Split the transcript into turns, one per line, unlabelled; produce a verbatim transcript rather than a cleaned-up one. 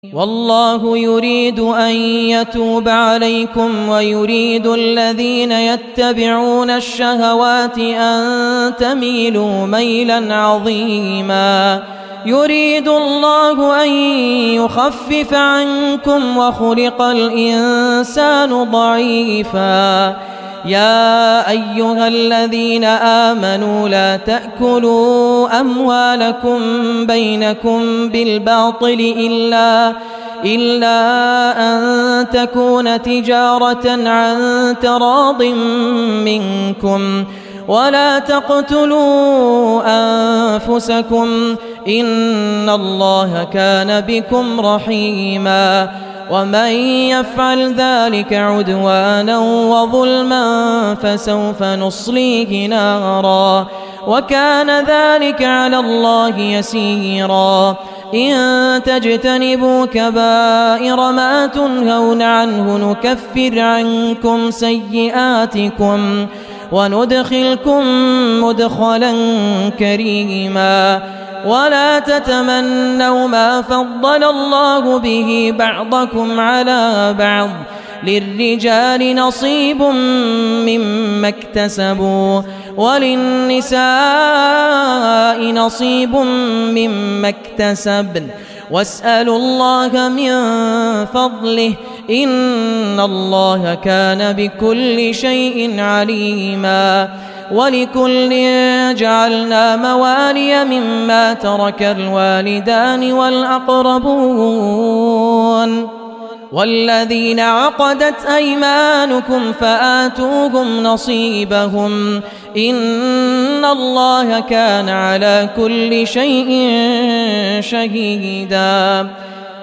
والله يريد أن يتوب عليكم ويريد الذين يتبعون الشهوات أن تميلوا ميلا عظيما. يريد الله أن يخفف عنكم وخلق الإنسان ضعيفا. يا أيها الذين آمنوا لا تأكلوا أموالكم بينكم بالباطل إلا إلا أن تكون تجارة عن تراض منكم ولا تقتلوا أنفسكم إن الله كان بكم رحيما. ومن يفعل ذلك عدوانا وظلما فسوف نصليه نارا وكان ذلك على الله يسيرا. إن تجتنبوا كبائر ما تنهون عنه نكفر عنكم سيئاتكم وندخلكم مدخلا كريما. ولا تتمنوا ما فضل الله به بعضكم على بعض للرجال نصيب مما اكتسبوا وللنساء نصيب مما اكتسبن واسألوا الله من فضله إن الله كان بكل شيء عليما. ولكل جعلنا موالي مما ترك الوالدان والأقربون والذين عقدت أيمانكم فآتوهم نصيبهم إن الله كان على كل شيء شهيدا.